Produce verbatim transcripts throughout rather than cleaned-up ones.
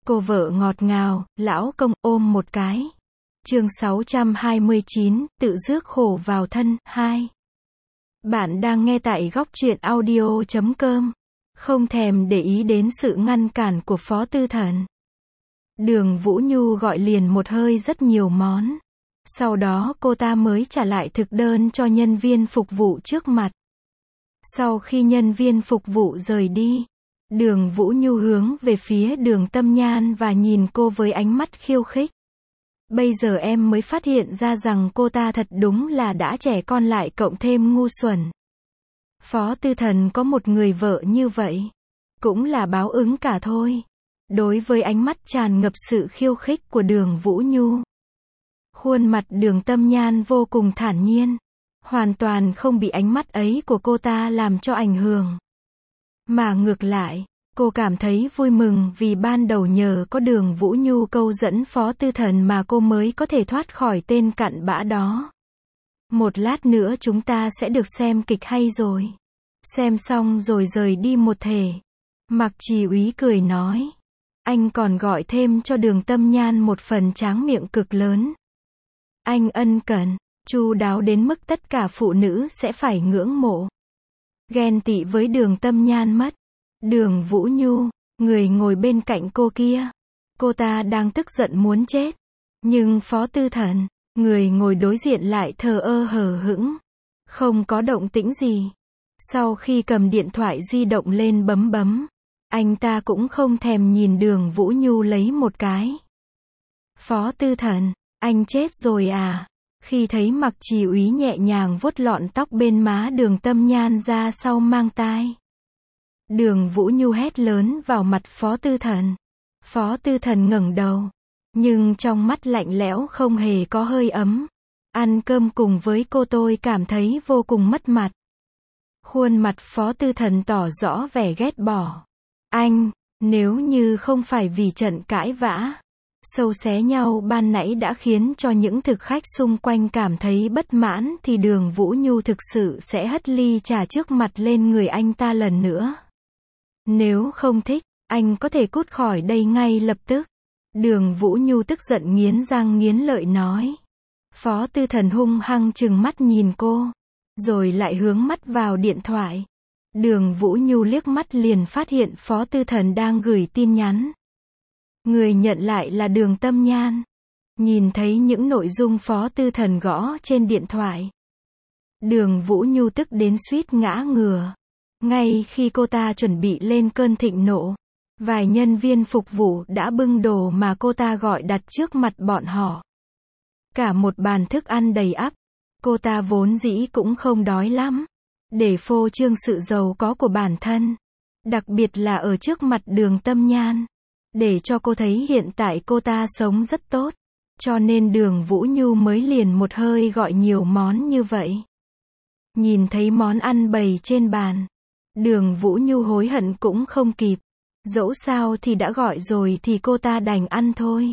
Cô vợ ngọt ngào, lão công ôm một cái. Chương sáu trăm hai mươi chín, tự rước khổ vào thân, hai. Bạn đang nghe tại góc truyện audio chấm com. Không thèm để ý đến sự ngăn cản của Phó Tư Thần. Đường Vũ Nhu gọi liền một hơi rất nhiều món. Sau đó cô ta mới trả lại thực đơn cho nhân viên phục vụ trước mặt. Sau khi nhân viên phục vụ rời đi, Đường Vũ Nhu hướng về phía Đường Tâm Nhan và nhìn cô với ánh mắt khiêu khích. Bây giờ em mới phát hiện ra rằng cô ta thật đúng là đã trẻ con lại cộng thêm ngu xuẩn. Phó Tư Thần có một người vợ như vậy, cũng là báo ứng cả thôi. Đối với ánh mắt tràn ngập sự khiêu khích của Đường Vũ Nhu, khuôn mặt Đường Tâm Nhan vô cùng thản nhiên, hoàn toàn không bị ánh mắt ấy của cô ta làm cho ảnh hưởng. Mà ngược lại, cô cảm thấy vui mừng vì ban đầu nhờ có Đường Vũ Nhu câu dẫn Phó Tư Thần mà cô mới có thể thoát khỏi tên cặn bã đó. Một lát nữa chúng ta sẽ được xem kịch hay rồi. Xem xong rồi rời đi một thể. Mạc Trì Úy cười nói. Anh còn gọi thêm cho Đường Tâm Nhan một phần tráng miệng cực lớn. Anh ân cần, chu đáo đến mức tất cả phụ nữ sẽ phải ngưỡng mộ. Ghen tị với Đường Tâm Nhan mất. Đường Vũ Nhu, người ngồi bên cạnh cô kia, cô ta đang tức giận muốn chết. Nhưng Phó Tư Thần, người ngồi đối diện lại thờ ơ hờ hững, không có động tĩnh gì. Sau khi cầm điện thoại di động lên bấm bấm, anh ta cũng không thèm nhìn Đường Vũ Nhu lấy một cái. Phó Tư Thần, anh chết rồi à? Khi thấy Mạc Trì Úy nhẹ nhàng vuốt lọn tóc bên má Đường Tâm Nhan ra sau mang tai, Đường Vũ Nhu hét lớn vào mặt Phó Tư Thần. Phó Tư Thần ngẩng đầu, nhưng trong mắt lạnh lẽo không hề có hơi ấm. Ăn cơm cùng với cô tôi cảm thấy vô cùng mất mặt. Khuôn mặt Phó Tư Thần tỏ rõ vẻ ghét bỏ. Anh, nếu như không phải vì trận cãi vã, sâu xé nhau ban nãy đã khiến cho những thực khách xung quanh cảm thấy bất mãn thì Đường Vũ Nhu thực sự sẽ hất ly trà trước mặt lên người anh ta lần nữa. Nếu không thích, anh có thể cút khỏi đây ngay lập tức. Đường Vũ Nhu tức giận nghiến răng nghiến lợi nói. Phó Tư Thần hung hăng trừng mắt nhìn cô, rồi lại hướng mắt vào điện thoại. Đường Vũ Nhu liếc mắt liền phát hiện Phó Tư Thần đang gửi tin nhắn. Người nhận lại là Đường Tâm Nhan. Nhìn thấy những nội dung Phó Tư Thần gõ trên điện thoại, Đường Vũ Nhu tức đến suýt ngã ngửa. Ngay khi cô ta chuẩn bị lên cơn thịnh nộ, vài nhân viên phục vụ đã bưng đồ mà cô ta gọi đặt trước mặt bọn họ. Cả một bàn thức ăn đầy ắp. Cô ta vốn dĩ cũng không đói lắm. Để phô trương sự giàu có của bản thân, đặc biệt là ở trước mặt Đường Tâm Nhan, để cho cô thấy hiện tại cô ta sống rất tốt. Cho nên Đường Vũ Nhu mới liền một hơi gọi nhiều món như vậy. Nhìn thấy món ăn bày trên bàn, Đường Vũ Nhu hối hận cũng không kịp. Dẫu sao thì đã gọi rồi thì cô ta đành ăn thôi.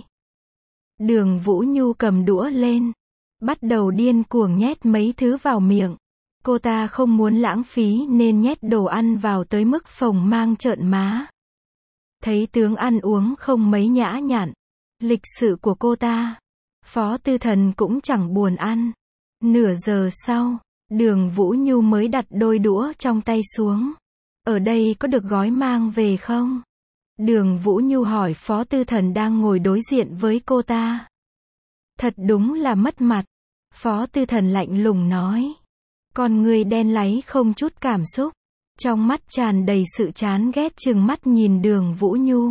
Đường Vũ Nhu cầm đũa lên, bắt đầu điên cuồng nhét mấy thứ vào miệng. Cô ta không muốn lãng phí nên nhét đồ ăn vào tới mức phồng mang trợn má. Thấy tướng ăn uống không mấy nhã nhặn, lịch sự của cô ta, Phó Tư Thần cũng chẳng buồn ăn. Nửa giờ sau, Đường Vũ Nhu mới đặt đôi đũa trong tay xuống. Ở đây có được gói mang về không? Đường Vũ Nhu hỏi Phó Tư Thần đang ngồi đối diện với cô ta. Thật đúng là mất mặt. Phó Tư Thần lạnh lùng nói. Con người đen láy không chút cảm xúc, trong mắt tràn đầy sự chán ghét trừng mắt nhìn Đường Vũ Nhu.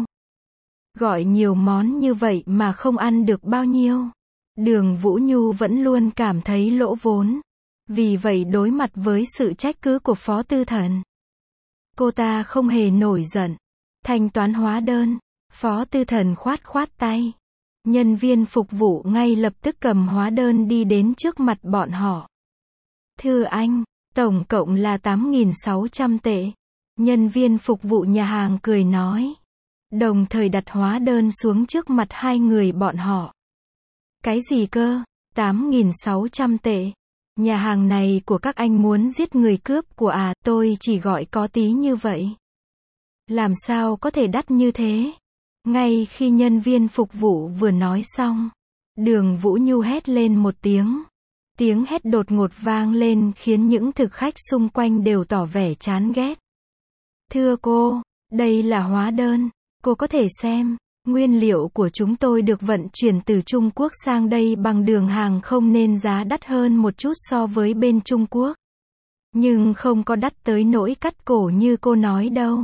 Gọi nhiều món như vậy mà không ăn được bao nhiêu. Đường Vũ Nhu vẫn luôn cảm thấy lỗ vốn. Vì vậy đối mặt với sự trách cứ của Phó Tư Thần, cô ta không hề nổi giận. Thanh toán hóa đơn, Phó Tư Thần khoát khoát tay. Nhân viên phục vụ ngay lập tức cầm hóa đơn đi đến trước mặt bọn họ. Thưa anh, tổng cộng là tám nghìn sáu trăm tệ. Nhân viên phục vụ nhà hàng cười nói. Đồng thời đặt hóa đơn xuống trước mặt hai người bọn họ. Cái gì cơ? tám nghìn sáu trăm tệ. Nhà hàng này của các anh muốn giết người cướp của à? Tôi chỉ gọi có tí như vậy. Làm sao có thể đắt như thế? Ngay khi nhân viên phục vụ vừa nói xong, Đường Vũ Nhu hét lên một tiếng. Tiếng hét đột ngột vang lên khiến những thực khách xung quanh đều tỏ vẻ chán ghét. Thưa cô, đây là hóa đơn, cô có thể xem. Nguyên liệu của chúng tôi được vận chuyển từ Trung Quốc sang đây bằng đường hàng không nên giá đắt hơn một chút so với bên Trung Quốc. Nhưng không có đắt tới nỗi cắt cổ như cô nói đâu.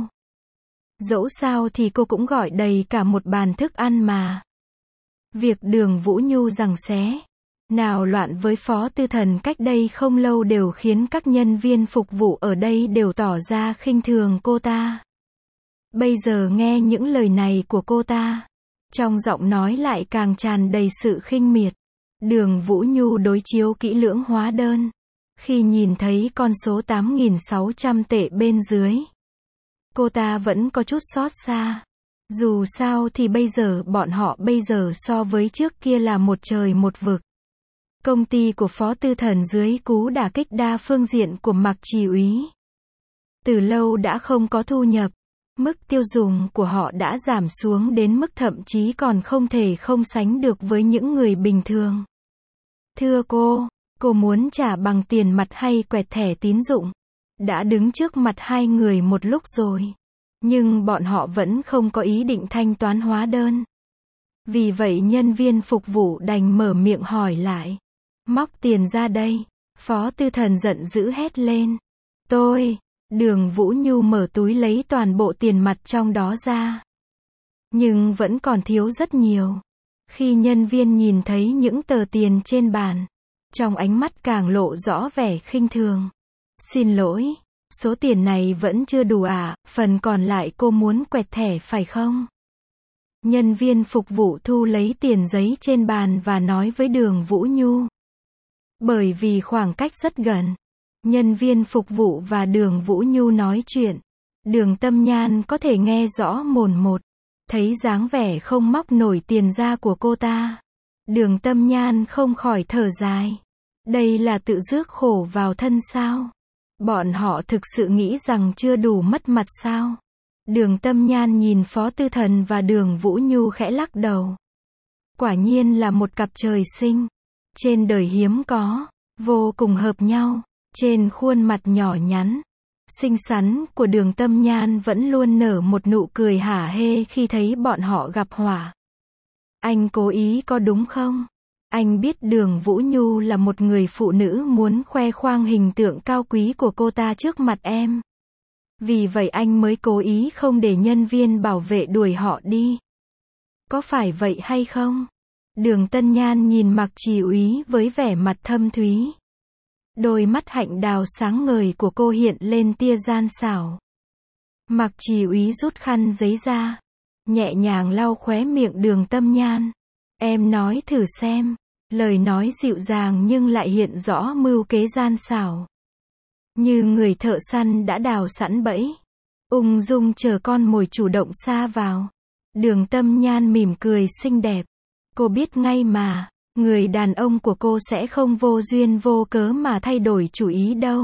Dẫu sao thì cô cũng gọi đầy cả một bàn thức ăn mà. Việc Đường Vũ Nhu giằng xé, nào loạn với Phó Tư Thần cách đây không lâu đều khiến các nhân viên phục vụ ở đây đều tỏ ra khinh thường cô ta. Bây giờ nghe những lời này của cô ta, trong giọng nói lại càng tràn đầy sự khinh miệt. Đường Vũ Nhu đối chiếu kỹ lưỡng hóa đơn. Khi nhìn thấy con số tám nghìn sáu trăm tệ bên dưới, cô ta vẫn có chút xót xa. Dù sao thì bây giờ bọn họ bây giờ so với trước kia là một trời một vực. Công ty của Phó Tư Thần dưới cú đả kích đa phương diện của Mạc Chỉ Úy, từ lâu đã không có thu nhập. Mức tiêu dùng của họ đã giảm xuống đến mức thậm chí còn không thể không sánh được với những người bình thường. Thưa cô, cô muốn trả bằng tiền mặt hay quẹt thẻ tín dụng? Đã đứng trước mặt hai người một lúc rồi, nhưng bọn họ vẫn không có ý định thanh toán hóa đơn. Vì vậy nhân viên phục vụ đành mở miệng hỏi lại. Móc tiền ra đây. Phó Tư Thần giận dữ hét lên. Tôi. Đường Vũ Nhu mở túi lấy toàn bộ tiền mặt trong đó ra. Nhưng vẫn còn thiếu rất nhiều. Khi nhân viên nhìn thấy những tờ tiền trên bàn, trong ánh mắt càng lộ rõ vẻ khinh thường. Xin lỗi, số tiền này vẫn chưa đủ à, phần còn lại cô muốn quẹt thẻ phải không? Nhân viên phục vụ thu lấy tiền giấy trên bàn và nói với Đường Vũ Nhu. Bởi vì khoảng cách rất gần, nhân viên phục vụ và Đường Vũ Nhu nói chuyện, Đường Tâm Nhan có thể nghe rõ mồn một. Thấy dáng vẻ không móc nổi tiền ra của cô ta, Đường Tâm Nhan không khỏi thở dài. Đây là tự rước khổ vào thân sao? Bọn họ thực sự nghĩ rằng chưa đủ mất mặt sao? Đường Tâm Nhan nhìn Phó Tư Thần và Đường Vũ Nhu khẽ lắc đầu. Quả nhiên là một cặp trời sinh, trên đời hiếm có, vô cùng hợp nhau. Trên khuôn mặt nhỏ nhắn, xinh xắn của Đường Tâm Nhan vẫn luôn nở một nụ cười hả hê khi thấy bọn họ gặp họa. Anh cố ý có đúng không? Anh biết Đường Vũ Nhu là một người phụ nữ muốn khoe khoang hình tượng cao quý của cô ta trước mặt em. Vì vậy anh mới cố ý không để nhân viên bảo vệ đuổi họ đi. Có phải vậy hay không? Đường Tân Nhan nhìn Mạc Chỉ Úy với vẻ mặt thâm thúy. Đôi mắt hạnh đào sáng ngời của cô hiện lên tia gian xảo. Mạc Chỉ Úy rút khăn giấy ra, nhẹ nhàng lau khóe miệng Đường Tâm Nhan. Em nói thử xem. Lời nói dịu dàng nhưng lại hiện rõ mưu kế gian xảo. Như người thợ săn đã đào sẵn bẫy, ung dung chờ con mồi chủ động sa vào. Đường Tâm Nhan mỉm cười xinh đẹp. Cô biết ngay mà, người đàn ông của cô sẽ không vô duyên vô cớ mà thay đổi chủ ý đâu.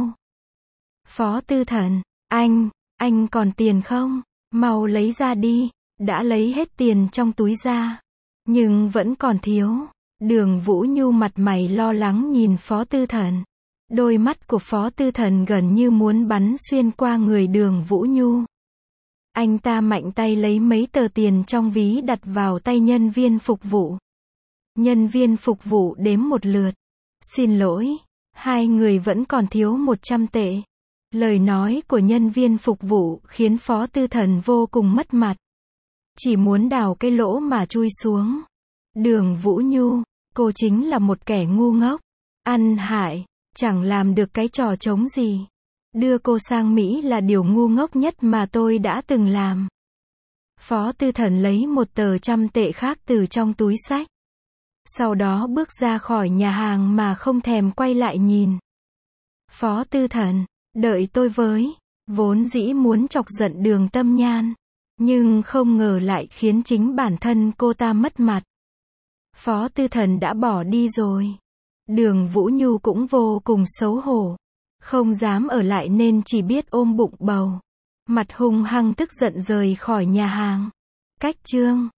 Phó Tư Thần, anh, anh còn tiền không? Mau lấy ra đi. Đã lấy hết tiền trong túi ra, nhưng vẫn còn thiếu. Đường Vũ Nhu mặt mày lo lắng nhìn Phó Tư Thần. Đôi mắt của Phó Tư Thần gần như muốn bắn xuyên qua người Đường Vũ Nhu. Anh ta mạnh tay lấy mấy tờ tiền trong ví đặt vào tay nhân viên phục vụ. Nhân viên phục vụ đếm một lượt. Xin lỗi, hai người vẫn còn thiếu một trăm tệ. Lời nói của nhân viên phục vụ khiến Phó Tư Thần vô cùng mất mặt. Chỉ muốn đào cái lỗ mà chui xuống. Đường Vũ Nhu, cô chính là một kẻ ngu ngốc, ăn hại, chẳng làm được cái trò trống gì. Đưa cô sang Mỹ là điều ngu ngốc nhất mà tôi đã từng làm. Phó Tư Thần lấy một tờ trăm tệ khác từ trong túi xách. Sau đó bước ra khỏi nhà hàng mà không thèm quay lại nhìn. Phó Tư Thần, đợi tôi với. Vốn dĩ muốn chọc giận Đường Tâm Nhan, nhưng không ngờ lại khiến chính bản thân cô ta mất mặt. Phó Tư Thần đã bỏ đi rồi. Đường Vũ Nhu cũng vô cùng xấu hổ. Không dám ở lại nên chỉ biết ôm bụng bầu. Mặt hung hăng tức giận rời khỏi nhà hàng. Cách chương